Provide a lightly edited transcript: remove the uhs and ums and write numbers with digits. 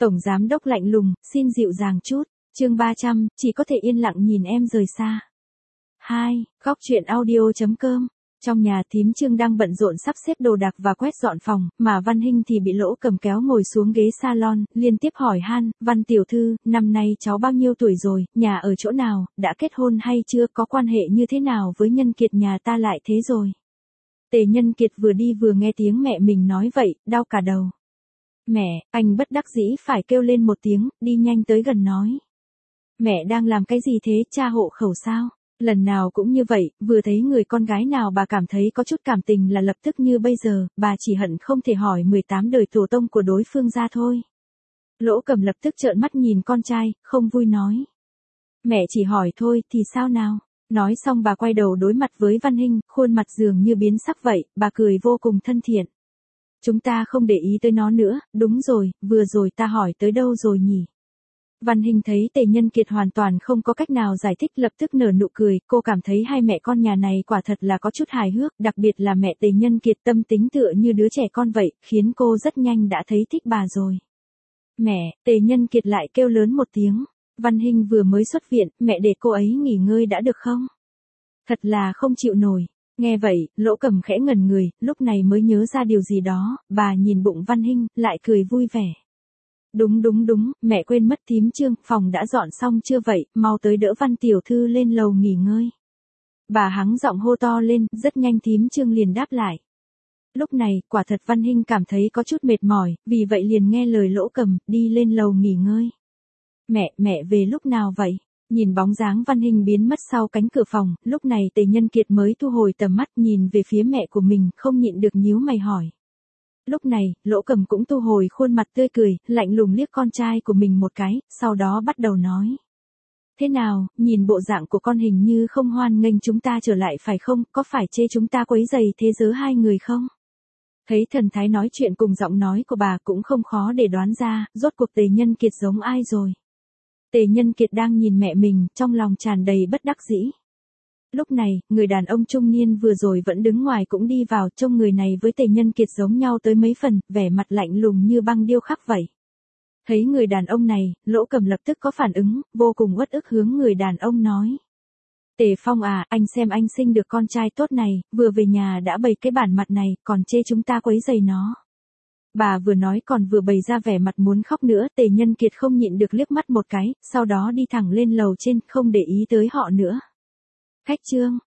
Tổng giám đốc lạnh lùng, xin dịu dàng chút. Chương 300, chỉ có thể yên lặng nhìn em rời xa. 2. Góc truyện audio.com. Trong nhà thím Trương đang bận rộn sắp xếp đồ đạc và quét dọn phòng, mà Văn Hinh thì bị Lỗ Cầm kéo ngồi xuống ghế salon, liên tiếp hỏi han, Văn tiểu thư, năm nay cháu bao nhiêu tuổi rồi, nhà ở chỗ nào, đã kết hôn hay chưa, có quan hệ như thế nào với Nhân Kiệt nhà ta lại thế rồi. Tề Nhân Kiệt vừa đi vừa nghe tiếng mẹ mình nói vậy, đau cả đầu. Mẹ, anh bất đắc dĩ phải kêu lên một tiếng, đi nhanh tới gần nói. Mẹ đang làm cái gì thế, cha hộ khẩu sao? Lần nào cũng như vậy, vừa thấy người con gái nào bà cảm thấy có chút cảm tình là lập tức như bây giờ, bà chỉ hận không thể hỏi 18 đời tổ tông của đối phương ra thôi. Lỗ Cầm lập tức trợn mắt nhìn con trai, không vui nói. Mẹ chỉ hỏi thôi thì sao nào? Nói xong bà quay đầu đối mặt với Văn Hinh, khuôn mặt dường như biến sắc vậy, bà cười vô cùng thân thiện. Chúng ta không để ý tới nó nữa, đúng rồi, vừa rồi ta hỏi tới đâu rồi nhỉ? Văn Hinh thấy Tề Nhân Kiệt hoàn toàn không có cách nào giải thích, lập tức nở nụ cười, cô cảm thấy hai mẹ con nhà này quả thật là có chút hài hước, đặc biệt là mẹ Tề Nhân Kiệt tâm tính tựa như đứa trẻ con vậy, khiến cô rất nhanh đã thấy thích bà rồi. Mẹ, Tề Nhân Kiệt lại kêu lớn một tiếng. Văn Hinh vừa mới xuất viện, mẹ để cô ấy nghỉ ngơi đã được không? Thật là không chịu nổi. Nghe vậy, Lỗ Cầm khẽ ngẩn người, lúc này mới nhớ ra điều gì đó, bà nhìn bụng Văn Hinh, lại cười vui vẻ. Đúng, mẹ quên mất thím Trương, phòng đã dọn xong chưa vậy, mau tới đỡ Văn tiểu thư lên lầu nghỉ ngơi. Bà hắng giọng hô to lên, rất nhanh thím Trương liền đáp lại. Lúc này, quả thật Văn Hinh cảm thấy có chút mệt mỏi, vì vậy liền nghe lời Lỗ Cầm, đi lên lầu nghỉ ngơi. Mẹ về lúc nào vậy? Nhìn bóng dáng Văn Hinh biến mất sau cánh cửa phòng, lúc này Tề Nhân Kiệt mới thu hồi tầm mắt nhìn về phía mẹ của mình, không nhịn được nhíu mày hỏi. Lúc này, Lỗ Cầm cũng thu hồi khuôn mặt tươi cười, lạnh lùng liếc con trai của mình một cái, sau đó bắt đầu nói. Thế nào, nhìn bộ dạng của con hình như không hoan nghênh chúng ta trở lại phải không, có phải chê chúng ta quấy rầy thế giới hai người không? Thấy thần thái nói chuyện cùng giọng nói của bà cũng không khó để đoán ra, rốt cuộc Tề Nhân Kiệt giống ai rồi. Tề Nhân Kiệt đang nhìn mẹ mình, trong lòng tràn đầy bất đắc dĩ. Lúc này, người đàn ông trung niên vừa rồi vẫn đứng ngoài cũng đi vào, trông người này với Tề Nhân Kiệt giống nhau tới mấy phần, vẻ mặt lạnh lùng như băng điêu khắc vậy. Thấy người đàn ông này, Lỗ Cầm lập tức có phản ứng, vô cùng uất ức hướng người đàn ông nói. Tề Phong à, anh xem anh sinh được con trai tốt này, vừa về nhà đã bày cái bản mặt này, còn chê chúng ta quấy rầy nó. Bà vừa nói còn vừa bày ra vẻ mặt muốn khóc nữa, Tề Nhân Kiệt không nhịn được liếc mắt một cái, sau đó đi thẳng lên lầu trên, không để ý tới họ nữa. Khách Trương,